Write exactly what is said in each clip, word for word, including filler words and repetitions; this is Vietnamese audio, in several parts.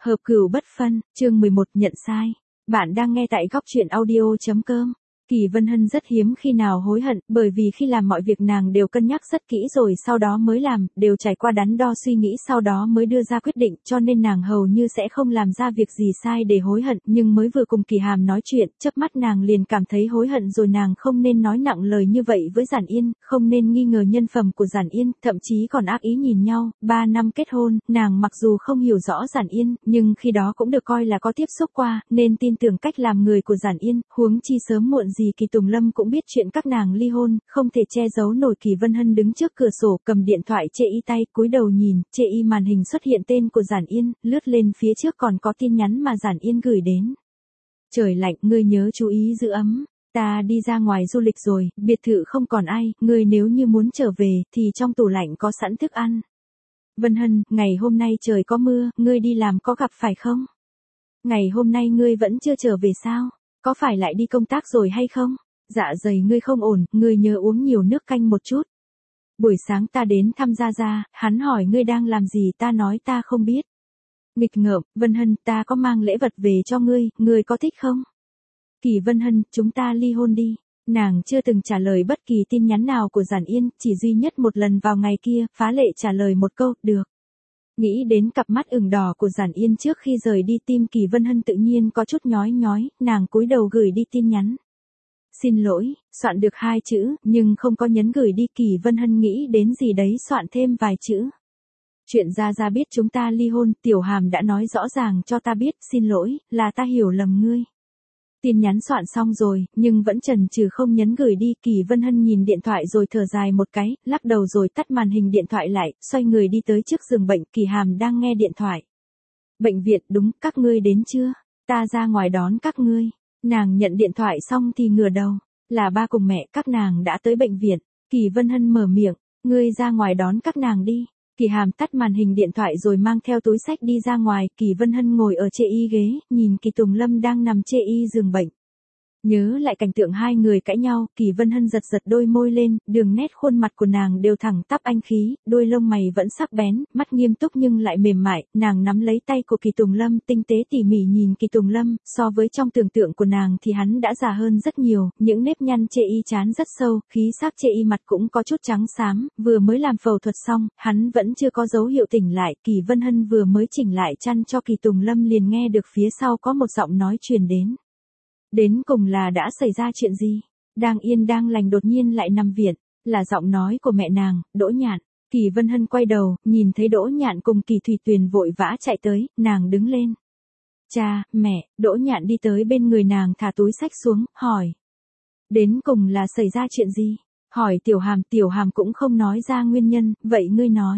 Hợp cửu bất phân, chương mười một nhận sai. Bạn đang nghe tại góc truyện audio.com. Kỳ Vân Hân rất hiếm khi nào hối hận, bởi vì khi làm mọi việc nàng đều cân nhắc rất kỹ rồi sau đó mới làm, đều trải qua đắn đo suy nghĩ sau đó mới đưa ra quyết định, cho nên nàng hầu như sẽ không làm ra việc gì sai để hối hận, nhưng mới vừa cùng Kỳ Hàm nói chuyện, chớp mắt nàng liền cảm thấy hối hận rồi. Nàng không nên nói nặng lời như vậy với Giản Yên, không nên nghi ngờ nhân phẩm của Giản Yên, thậm chí còn ác ý nhìn nhau. Ba năm kết hôn, nàng mặc dù không hiểu rõ Giản Yên, nhưng khi đó cũng được coi là có tiếp xúc qua, nên tin tưởng cách làm người của Giản Yên, huống chi sớm muộn gì Kỳ Tùng Lâm cũng biết chuyện các nàng ly hôn, không thể che giấu nổi. Kỳ Vân Hân đứng trước cửa sổ, cầm điện thoại chê y tay, cúi đầu nhìn, chê y màn hình xuất hiện tên của Giản Yên, lướt lên phía trước còn có tin nhắn mà Giản Yên gửi đến. Trời lạnh, ngươi nhớ chú ý giữ ấm. Ta đi ra ngoài du lịch rồi, biệt thự không còn ai, ngươi nếu như muốn trở về, thì trong tủ lạnh có sẵn thức ăn. Vân Hân, ngày hôm nay trời có mưa, ngươi đi làm có gặp phải không? Ngày hôm nay ngươi vẫn chưa trở về sao? Có phải lại đi công tác rồi hay không? Dạ dày ngươi không ổn, ngươi nhớ uống nhiều nước canh một chút. Buổi sáng ta đến thăm Gia Gia, hắn hỏi ngươi đang làm gì, ta nói ta không biết. Nghịch ngợm, Vân Hân, ta có mang lễ vật về cho ngươi, ngươi có thích không? Kỳ Vân Hân, chúng ta ly hôn đi. Nàng chưa từng trả lời bất kỳ tin nhắn nào của Giản Yên, chỉ duy nhất một lần vào ngày kia, phá lệ trả lời một câu, được. Nghĩ đến cặp mắt ửng đỏ của Giản Yên trước khi rời đi, tim Kỳ Vân Hân tự nhiên có chút nhói nhói, nàng cúi đầu gửi đi tin nhắn. Xin lỗi, soạn được hai chữ, nhưng không có nhấn gửi đi. Kỳ Vân Hân nghĩ đến gì đấy soạn thêm vài chữ. Chuyện Gia Gia biết chúng ta ly hôn, Tiểu Hàm đã nói rõ ràng cho ta biết, xin lỗi, là ta hiểu lầm ngươi. Tin nhắn soạn xong rồi, nhưng vẫn chần chừ không nhấn gửi đi. Kỳ Vân Hân nhìn điện thoại rồi thở dài một cái, lắc đầu rồi tắt màn hình điện thoại lại, xoay người đi tới trước giường bệnh. Kỳ Hàm đang nghe điện thoại. Bệnh viện, đúng, các ngươi đến chưa? Ta ra ngoài đón các ngươi. Nàng nhận điện thoại xong thì ngửa đầu. Là ba cùng mẹ, các nàng đã tới bệnh viện. Kỳ Vân Hân mở miệng, ngươi ra ngoài đón các nàng đi. Kỳ Hàm tắt màn hình điện thoại rồi mang theo túi xách đi ra ngoài. Kỳ Vân Hân ngồi ở chê y ghế, nhìn Kỳ Tùng Lâm đang nằm chê y giường bệnh. Nhớ lại cảnh tượng hai người cãi nhau, Kỳ Vân Hân giật giật đôi môi lên, đường nét khuôn mặt của nàng đều thẳng tắp anh khí, đôi lông mày vẫn sắc bén, mắt nghiêm túc nhưng lại mềm mại. Nàng nắm lấy tay của Kỳ Tùng Lâm, tinh tế tỉ mỉ nhìn Kỳ Tùng Lâm, so với trong tưởng tượng của nàng thì hắn đã già hơn rất nhiều, những nếp nhăn chê y trán rất sâu, khí sắc chê y mặt cũng có chút trắng xám, vừa mới làm phẫu thuật xong, hắn vẫn chưa có dấu hiệu tỉnh lại. Kỳ Vân Hân vừa mới chỉnh lại chăn cho Kỳ Tùng Lâm liền nghe được phía sau có một giọng nói truyền đến. Đến cùng là đã xảy ra chuyện gì? Đang yên đang lành đột nhiên lại nằm viện, là giọng nói của mẹ nàng, Đỗ Nhạn. Kỳ Vân Hân quay đầu, nhìn thấy Đỗ Nhạn cùng Kỳ Thủy Tuyền vội vã chạy tới, nàng đứng lên. Cha, mẹ, Đỗ Nhạn đi tới bên người nàng thả túi xách xuống, hỏi. Đến cùng là xảy ra chuyện gì? Hỏi Tiểu Hàm, Tiểu Hàm cũng không nói ra nguyên nhân, vậy ngươi nói.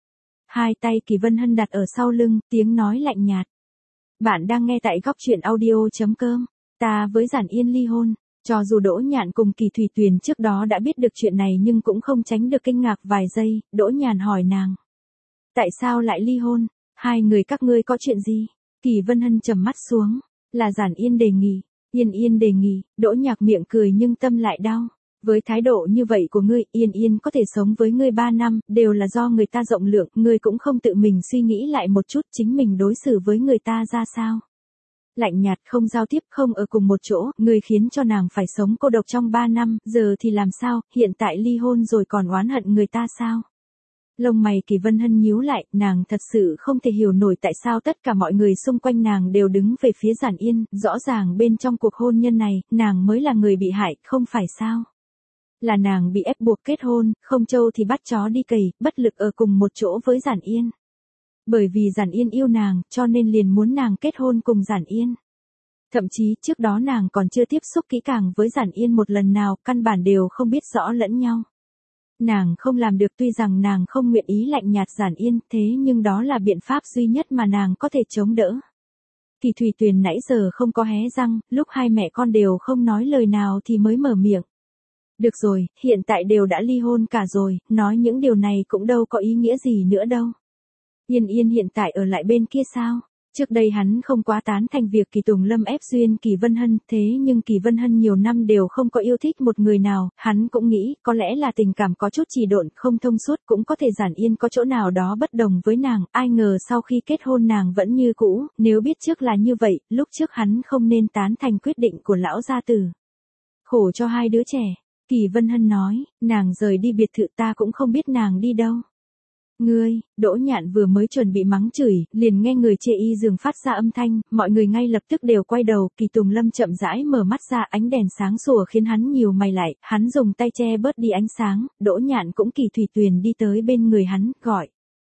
Hai tay Kỳ Vân Hân đặt ở sau lưng, tiếng nói lạnh nhạt. Bạn đang nghe tại góc truyện audio.com. Ta với Giản Yên ly hôn, cho dù Đỗ Nhạn cùng Kỳ Thủy Tuyền trước đó đã biết được chuyện này nhưng cũng không tránh được kinh ngạc vài giây. Đỗ Nhạn hỏi nàng. Tại sao lại ly hôn? Hai người các ngươi có chuyện gì? Kỳ Vân Hân trầm mắt xuống. Là Giản Yên đề nghị. Yên Yên đề nghị. Đỗ Nhạc miệng cười nhưng tâm lại đau. Với thái độ như vậy của ngươi, Yên Yên có thể sống với ngươi ba năm, đều là do người ta rộng lượng, ngươi cũng không tự mình suy nghĩ lại một chút chính mình đối xử với người ta ra sao. Lạnh nhạt, không giao tiếp, không ở cùng một chỗ, ngươi khiến cho nàng phải sống cô độc trong ba năm, giờ thì làm sao, hiện tại ly hôn rồi còn oán hận người ta sao? Lông mày Kỳ Vân Hân nhíu lại, nàng thật sự không thể hiểu nổi tại sao tất cả mọi người xung quanh nàng đều đứng về phía Giản Yên, rõ ràng bên trong cuộc hôn nhân này, nàng mới là người bị hại, không phải sao? Là nàng bị ép buộc kết hôn, không trâu thì bắt chó đi cày, bất lực ở cùng một chỗ với Giản Yên. Bởi vì Giản Yên yêu nàng, cho nên liền muốn nàng kết hôn cùng Giản Yên. Thậm chí trước đó nàng còn chưa tiếp xúc kỹ càng với Giản Yên một lần nào, căn bản đều không biết rõ lẫn nhau. Nàng không làm được, tuy rằng nàng không nguyện ý lạnh nhạt Giản Yên, thế nhưng đó là biện pháp duy nhất mà nàng có thể chống đỡ. Kỳ Thủy Tuyền nãy giờ không có hé răng, lúc hai mẹ con đều không nói lời nào thì mới mở miệng. Được rồi, hiện tại đều đã ly hôn cả rồi, nói những điều này cũng đâu có ý nghĩa gì nữa đâu. Yên Yên hiện tại ở lại bên kia sao? Trước đây hắn không quá tán thành việc Kỳ Tùng Lâm ép duyên Kỳ Vân Hân, thế nhưng Kỳ Vân Hân nhiều năm đều không có yêu thích một người nào, hắn cũng nghĩ có lẽ là tình cảm có chút trì độn, không thông suốt, cũng có thể Giản Yên có chỗ nào đó bất đồng với nàng, ai ngờ sau khi kết hôn nàng vẫn như cũ, nếu biết trước là như vậy, lúc trước hắn không nên tán thành quyết định của lão gia tử. Khổ cho hai đứa trẻ, Kỳ Vân Hân nói, nàng rời đi biệt thự ta cũng không biết nàng đi đâu. Ngươi, Đỗ Nhạn vừa mới chuẩn bị mắng chửi, liền nghe người chê y giường phát ra âm thanh, mọi người ngay lập tức đều quay đầu, Kỳ Tùng Lâm chậm rãi mở mắt ra, ánh đèn sáng sủa khiến hắn nhiều mày lại, hắn dùng tay che bớt đi ánh sáng, Đỗ Nhạn cũng Kỳ Thủy Tuyền đi tới bên người hắn, gọi.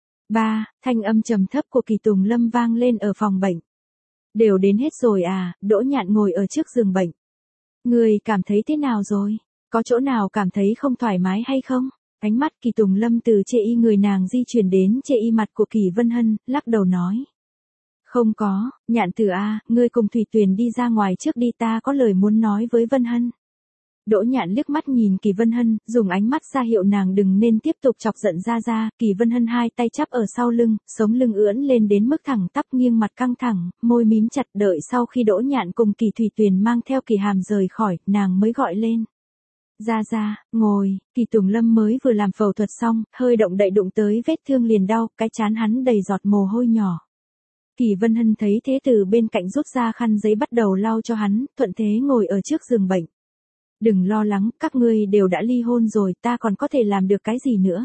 Ba, thanh âm trầm thấp của Kỳ Tùng Lâm vang lên ở phòng bệnh. Đều đến hết rồi à, Đỗ Nhạn ngồi ở trước giường bệnh. Ngươi cảm thấy thế nào rồi? Có chỗ nào cảm thấy không thoải mái hay không? Ánh mắt Kỳ Tùng Lâm từ chê y người nàng di chuyển đến chê y mặt của Kỳ Vân Hân, lắc đầu nói. Không có, Nhạn tử a, ngươi cùng Thủy Tuyền đi ra ngoài trước đi, ta có lời muốn nói với Vân Hân. Đỗ Nhạn liếc mắt nhìn Kỳ Vân Hân, dùng ánh mắt ra hiệu nàng đừng nên tiếp tục chọc giận ra ra, Kỳ Vân Hân hai tay chắp ở sau lưng, sống lưng ưỡn lên đến mức thẳng tắp, nghiêng mặt căng thẳng, môi mím chặt, đợi sau khi Đỗ Nhạn cùng Kỳ Thủy Tuyền mang theo Kỳ Hàm rời khỏi, nàng mới gọi lên. Ra ra, ngồi, Kỳ Tùng Lâm mới vừa làm phẫu thuật xong, hơi động đậy đụng tới vết thương liền đau, cái trán hắn đầy giọt mồ hôi nhỏ. Kỳ Vân Hân thấy thế từ bên cạnh rút ra khăn giấy bắt đầu lau cho hắn, thuận thế ngồi ở trước giường bệnh. Đừng lo lắng, các ngươi đều đã ly hôn rồi, ta còn có thể làm được cái gì nữa.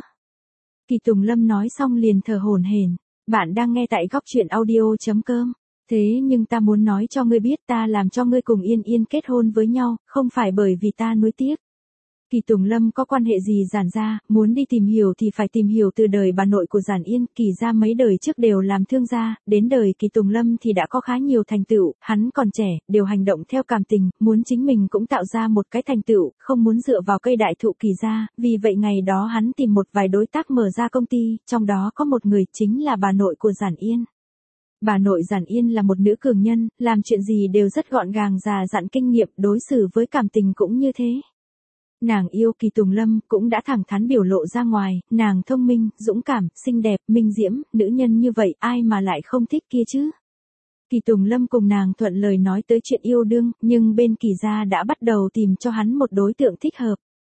Kỳ Tùng Lâm nói xong liền thở hổn hển. Bạn đang nghe tại góc truyện audio chấm com. Thế nhưng ta muốn nói cho ngươi biết ta làm cho ngươi cùng Yên Yên kết hôn với nhau, không phải bởi vì ta nuối tiếc. Kỳ Tùng Lâm có quan hệ gì Giản gia, muốn đi tìm hiểu thì phải tìm hiểu từ đời bà nội của Giản Yên, Kỳ gia mấy đời trước đều làm thương gia, đến đời Kỳ Tùng Lâm thì đã có khá nhiều thành tựu, hắn còn trẻ, đều hành động theo cảm tình, muốn chính mình cũng tạo ra một cái thành tựu, không muốn dựa vào cây đại thụ Kỳ gia, vì vậy ngày đó hắn tìm một vài đối tác mở ra công ty, trong đó có một người chính là bà nội của Giản Yên. Bà nội Giản Yên là một nữ cường nhân, làm chuyện gì đều rất gọn gàng, già dặn kinh nghiệm, đối xử với cảm tình cũng như thế. Nàng yêu Kỳ Tùng Lâm, cũng đã thẳng thắn biểu lộ ra ngoài, nàng thông minh, dũng cảm, xinh đẹp, minh diễm, nữ nhân như vậy ai mà lại không thích kia chứ. Kỳ Tùng Lâm cùng nàng thuận lời nói tới chuyện yêu đương, nhưng bên Kỳ gia đã bắt đầu tìm cho hắn một đối tượng thích hợp.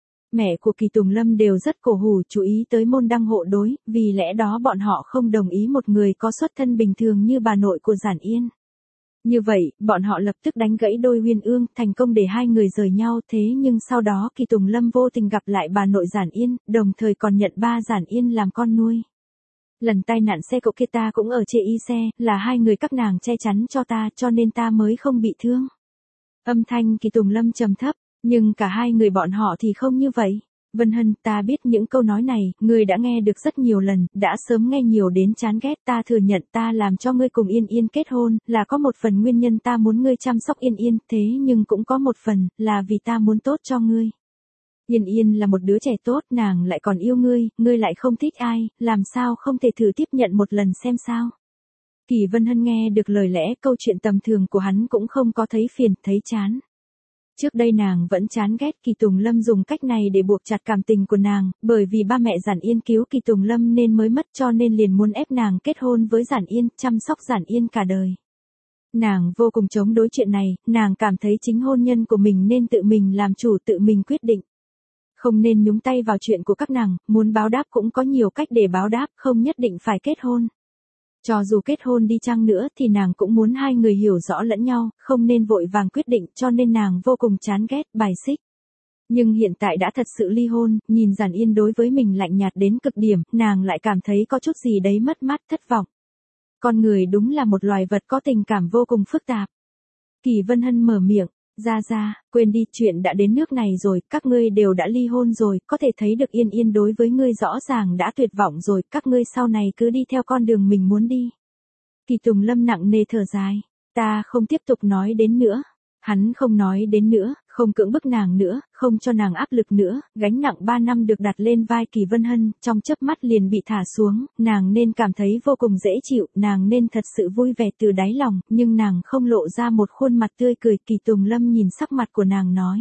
Mẹ của Kỳ Tùng Lâm đều rất cổ hủ, chú ý tới môn đăng hộ đối, vì lẽ đó bọn họ không đồng ý một người có xuất thân bình thường như bà nội của Giản Yên. Như vậy, bọn họ lập tức đánh gãy đôi uyên ương, thành công để hai người rời nhau, thế nhưng sau đó Kỳ Tùng Lâm vô tình gặp lại bà nội Giản Yên, đồng thời còn nhận ba Giản Yên làm con nuôi. Lần tai nạn xe cộ kia ta cũng ở chê y xe, là hai người các nàng che chắn cho ta, cho nên ta mới không bị thương. Âm thanh Kỳ Tùng Lâm trầm thấp, nhưng cả hai người bọn họ thì không như vậy. Vân Hân, ta biết những câu nói này, ngươi đã nghe được rất nhiều lần, đã sớm nghe nhiều đến chán ghét, ta thừa nhận ta làm cho ngươi cùng Yên Yên kết hôn, là có một phần nguyên nhân ta muốn ngươi chăm sóc Yên Yên, thế nhưng cũng có một phần, là vì ta muốn tốt cho ngươi. Yên Yên là một đứa trẻ tốt, nàng lại còn yêu ngươi, ngươi lại không thích ai, làm sao không thể thử tiếp nhận một lần xem sao. Kỳ Vân Hân nghe được lời lẽ câu chuyện tầm thường của hắn cũng không có thấy phiền, thấy chán. Trước đây nàng vẫn chán ghét Kỳ Tùng Lâm dùng cách này để buộc chặt cảm tình của nàng, bởi vì ba mẹ Giản Yên cứu Kỳ Tùng Lâm nên mới mất, cho nên liền muốn ép nàng kết hôn với Giản Yên, chăm sóc Giản Yên cả đời. Nàng vô cùng chống đối chuyện này, nàng cảm thấy chính hôn nhân của mình nên tự mình làm chủ, tự mình quyết định. Không nên nhúng tay vào chuyện của các nàng, muốn báo đáp cũng có nhiều cách để báo đáp, không nhất định phải kết hôn. Cho dù kết hôn đi chăng nữa thì nàng cũng muốn hai người hiểu rõ lẫn nhau, không nên vội vàng quyết định, cho nên nàng vô cùng chán ghét, bài xích. Nhưng hiện tại đã thật sự ly hôn, nhìn Giản Yên đối với mình lạnh nhạt đến cực điểm, nàng lại cảm thấy có chút gì đấy mất mát, thất vọng. Con người đúng là một loài vật có tình cảm vô cùng phức tạp. Kỳ Vân Hân mở miệng. Ra ra, quên đi, chuyện đã đến nước này rồi, các ngươi đều đã ly hôn rồi, có thể thấy được Yên Yên đối với ngươi rõ ràng đã tuyệt vọng rồi, các ngươi sau này cứ đi theo con đường mình muốn đi. Kỳ Tùng Lâm nặng nề thở dài, ta không tiếp tục nói đến nữa. Hắn không nói đến nữa, không cưỡng bức nàng nữa, không cho nàng áp lực nữa, gánh nặng ba năm được đặt lên vai Kỳ Vân Hân, trong chớp mắt liền bị thả xuống, nàng nên cảm thấy vô cùng dễ chịu, nàng nên thật sự vui vẻ từ đáy lòng, nhưng nàng không lộ ra một khuôn mặt tươi cười. Kỳ Tùng Lâm nhìn sắc mặt của nàng nói.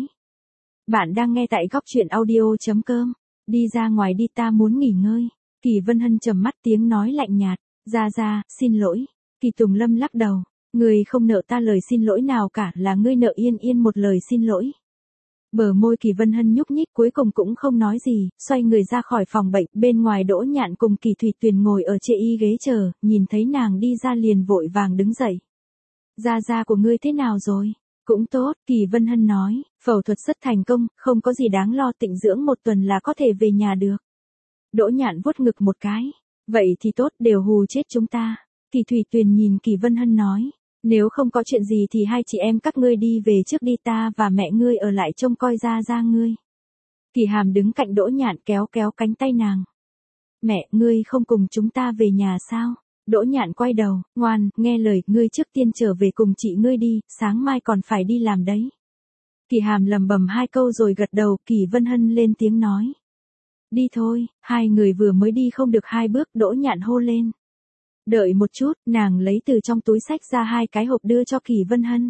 Bạn đang nghe tại góc truyện audio chấm com, đi ra ngoài đi, ta muốn nghỉ ngơi. Kỳ Vân Hân trầm mắt tiếng nói lạnh nhạt, ra ra, xin lỗi. Kỳ Tùng Lâm lắc đầu. Ngươi không nợ ta lời xin lỗi nào cả, là ngươi nợ Yên Yên một lời xin lỗi. Bờ môi Kỳ Vân Hân nhúc nhích cuối cùng cũng không nói gì, xoay người ra khỏi phòng bệnh, bên ngoài Đỗ Nhạn cùng Kỳ Thủy Tuyền ngồi ở chê y ghế chờ, nhìn thấy nàng đi ra liền vội vàng đứng dậy. Da da của ngươi thế nào rồi? Cũng tốt, Kỳ Vân Hân nói, phẫu thuật rất thành công, không có gì đáng lo, tịnh dưỡng một tuần là có thể về nhà được. Đỗ Nhạn vuốt ngực một cái, vậy thì tốt, đều hù chết chúng ta. Kỳ Thủy Tuyền nhìn Kỳ Vân Hân nói, nếu không có chuyện gì thì hai chị em các ngươi đi về trước đi, ta và mẹ ngươi ở lại trông coi ra ra ngươi. Kỳ Hàm đứng cạnh Đỗ Nhạn kéo kéo cánh tay nàng. Mẹ, ngươi không cùng chúng ta về nhà sao? Đỗ Nhạn quay đầu, ngoan, nghe lời, ngươi trước tiên trở về cùng chị ngươi đi, sáng mai còn phải đi làm đấy. Kỳ Hàm lầm bầm hai câu rồi gật đầu, Kỳ Vân Hân lên tiếng nói. Đi thôi, hai người vừa mới đi không được hai bước, Đỗ Nhạn hô lên. Đợi một chút, nàng lấy từ trong túi xách ra hai cái hộp đưa cho Kỳ Vân Hân.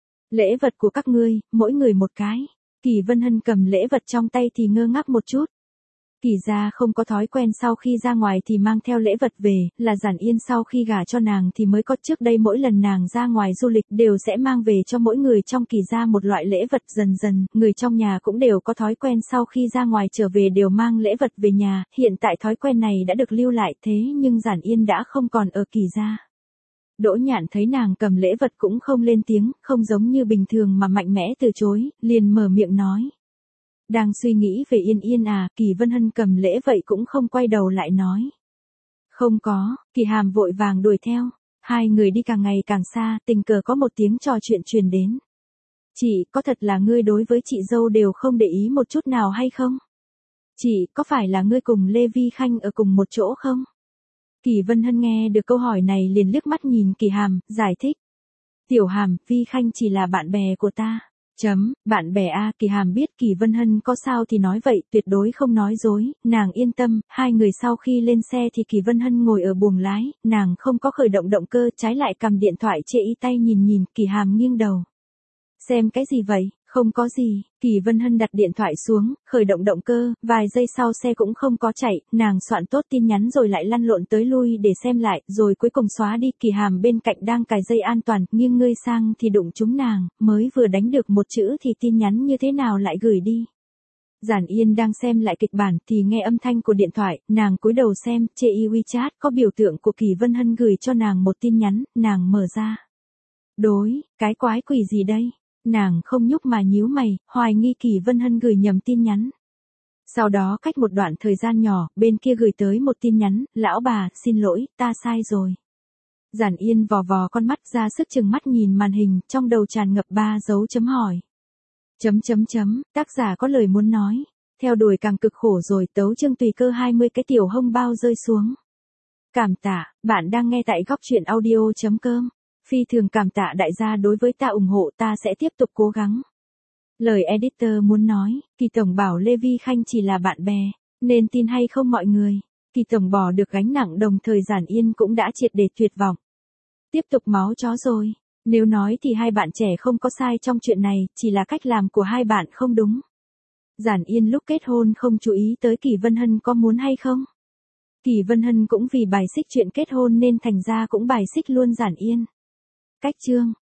Lễ vật của các ngươi, mỗi người một cái. Kỳ Vân Hân cầm lễ vật trong tay thì ngơ ngác một chút. Kỳ gia không có thói quen sau khi ra ngoài thì mang theo lễ vật về, là Giản Yên sau khi gả cho nàng thì mới có, trước đây mỗi lần nàng ra ngoài du lịch đều sẽ mang về cho mỗi người trong Kỳ gia một loại lễ vật, dần dần, người trong nhà cũng đều có thói quen sau khi ra ngoài trở về đều mang lễ vật về nhà, hiện tại thói quen này đã được lưu lại, thế nhưng Giản Yên đã không còn ở Kỳ gia. Đỗ Nhạn thấy nàng cầm lễ vật cũng không lên tiếng, không giống như bình thường mà mạnh mẽ từ chối, liền mở miệng nói. Đang suy nghĩ về Yên Yên à, Kỳ Vân Hân cầm lễ vậy cũng không quay đầu lại nói. Không có, Kỳ Hàm vội vàng đuổi theo. Hai người đi càng ngày càng xa, tình cờ có một tiếng trò chuyện truyền đến. Chị, có thật là ngươi đối với chị dâu đều không để ý một chút nào hay không? Chị, có phải là ngươi cùng Lê Vi Khanh ở cùng một chỗ không? Kỳ Vân Hân nghe được câu hỏi này liền liếc mắt nhìn Kỳ Hàm, giải thích. Tiểu Hàm, Vi Khanh chỉ là bạn bè của ta. Chấm, bạn bè a, Kỳ Hàm biết Kỳ Vân Hân có sao thì nói vậy, tuyệt đối không nói dối, nàng yên tâm, hai người sau khi lên xe thì Kỳ Vân Hân ngồi ở buồng lái, nàng không có khởi động động cơ, trái lại cầm điện thoại chê y tay nhìn nhìn, Kỳ Hàm nghiêng đầu. Xem cái gì vậy? Không có gì, Kỳ Vân Hân đặt điện thoại xuống, khởi động động cơ, vài giây sau xe cũng không có chạy, nàng soạn tốt tin nhắn rồi lại lăn lộn tới lui để xem lại, rồi cuối cùng xóa đi. Kỳ Hàm bên cạnh đang cài dây an toàn, nghiêng ngươi sang thì đụng trúng nàng, mới vừa đánh được một chữ thì tin nhắn như thế nào lại gửi đi. Giản Yên đang xem lại kịch bản thì nghe âm thanh của điện thoại, nàng cúi đầu xem, chê y WeChat có biểu tượng của Kỳ Vân Hân gửi cho nàng một tin nhắn, nàng mở ra. Đối, cái quái quỷ gì đây? Nàng không nhúc mà nhíu mày, hoài nghi Kỳ Vân Hân gửi nhầm tin nhắn. Sau đó cách một đoạn thời gian nhỏ, bên kia gửi tới một tin nhắn, lão bà, xin lỗi, ta sai rồi. Giản Yên vò vò con mắt ra sức chừng mắt nhìn màn hình, trong đầu tràn ngập ba dấu chấm hỏi. Chấm chấm chấm, tác giả có lời muốn nói. Theo đuổi càng cực khổ rồi, tấu chương tùy cơ hai mươi cái tiểu hông bao rơi xuống. Cảm tạ, bạn đang nghe tại góc truyện audio chấm com. Phi thường cảm tạ đại gia đối với ta ủng hộ, ta sẽ tiếp tục cố gắng. Lời editor muốn nói, Kỳ Tổng bảo Lê Vi Khanh chỉ là bạn bè, nên tin hay không mọi người. Kỳ Tổng bỏ được gánh nặng đồng thời Giản Yên cũng đã triệt để tuyệt vọng. Tiếp tục máu chó rồi, nếu nói thì hai bạn trẻ không có sai trong chuyện này, chỉ là cách làm của hai bạn không đúng. Giản Yên lúc kết hôn không chú ý tới Kỳ Vân Hân có muốn hay không. Kỳ Vân Hân cũng vì bài xích chuyện kết hôn nên thành ra cũng bài xích luôn Giản Yên. Cách chương